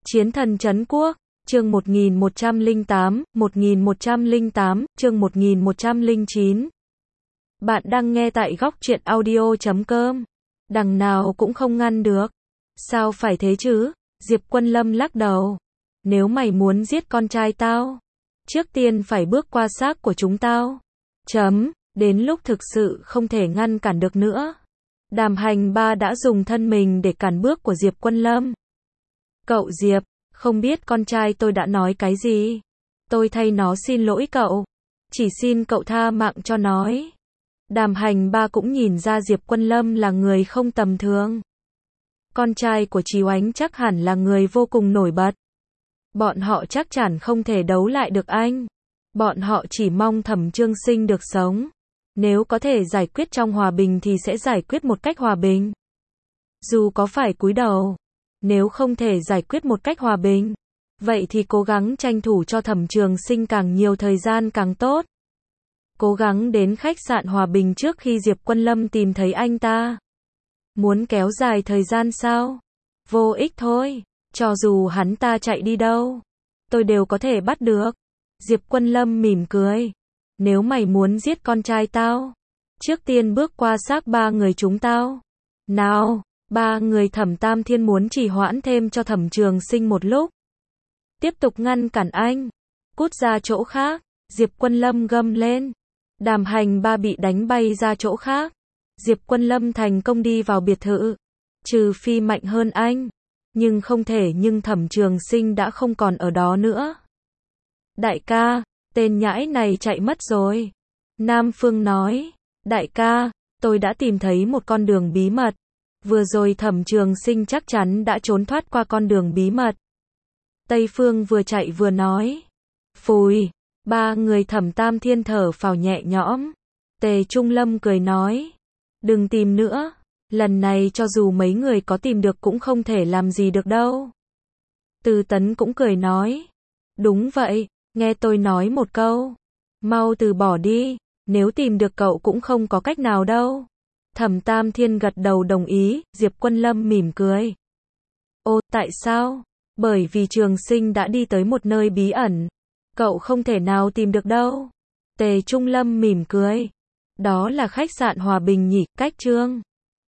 Chiến thần trấn quốc, chương 1108, chương 1109. Bạn đang nghe tại góc truyện audio.com. Đằng nào cũng không ngăn được. Sao phải thế chứ? Diệp Quân Lâm lắc đầu. Nếu mày muốn giết con trai tao, trước tiên phải bước qua xác của chúng tao. Đến lúc thực sự không thể ngăn cản được nữa. Đàm Hành Ba đã dùng thân mình để cản bước của Diệp Quân Lâm. Cậu Diệp, không biết con trai tôi đã nói cái gì. Tôi thay nó xin lỗi cậu. Chỉ xin cậu tha mạng cho nó. Đàm Hành Ba cũng nhìn ra Diệp Quân Lâm là người không tầm thường. Con trai của Trì Oánh chắc hẳn là người vô cùng nổi bật. Bọn họ chắc chắn không thể đấu lại được anh. Bọn họ chỉ mong Thẩm Trương Sinh được sống. Nếu có thể giải quyết trong hòa bình thì sẽ giải quyết một cách hòa bình. Dù có phải cúi đầu. Nếu không thể giải quyết một cách hòa bình, vậy thì cố gắng tranh thủ cho Thẩm Trường Sinh càng nhiều thời gian càng tốt. Cố gắng đến khách sạn hòa bình trước khi Diệp Quân Lâm tìm thấy anh ta. Muốn kéo dài thời gian sao? Vô ích thôi. Cho dù hắn ta chạy đi đâu, tôi đều có thể bắt được. Diệp Quân Lâm mỉm cười. Nếu mày muốn giết con trai tao, trước tiên bước qua xác ba người chúng tao. Nào, ba người Thẩm Tam Thiên muốn trì hoãn thêm cho Thẩm Trường Sinh một lúc. Tiếp tục ngăn cản anh. Cút ra chỗ khác. Diệp Quân Lâm gầm lên. Đàm Hành Ba bị đánh bay ra chỗ khác. Diệp Quân Lâm thành công đi vào biệt thự. Trừ phi mạnh hơn anh. Nhưng không thể, nhưng Thẩm Trường Sinh đã không còn ở đó nữa. Đại ca, tên nhãi này chạy mất rồi. Nam Phương nói. Đại ca, tôi đã tìm thấy một con đường bí mật. Vừa rồi Thẩm Trường Sinh chắc chắn đã trốn thoát qua con đường bí mật. Tây Phương vừa chạy vừa nói. Phùi, ba người Thẩm Tam Thiên thở phào nhẹ nhõm. Tề Trung Lâm cười nói. Đừng tìm nữa. Lần này cho dù mấy người có tìm được cũng không thể làm gì được đâu. Từ Tấn cũng cười nói. Đúng vậy, nghe tôi nói một câu. Mau từ bỏ đi, nếu tìm được cậu cũng không có cách nào đâu. Thẩm Tam Thiên gật đầu đồng ý, Diệp Quân Lâm mỉm cười. Ô, tại sao? Bởi vì Trường Sinh đã đi tới một nơi bí ẩn. Cậu không thể nào tìm được đâu. Tề Trung Lâm mỉm cười. Đó là khách sạn Hòa Bình nhỉ, cách Trương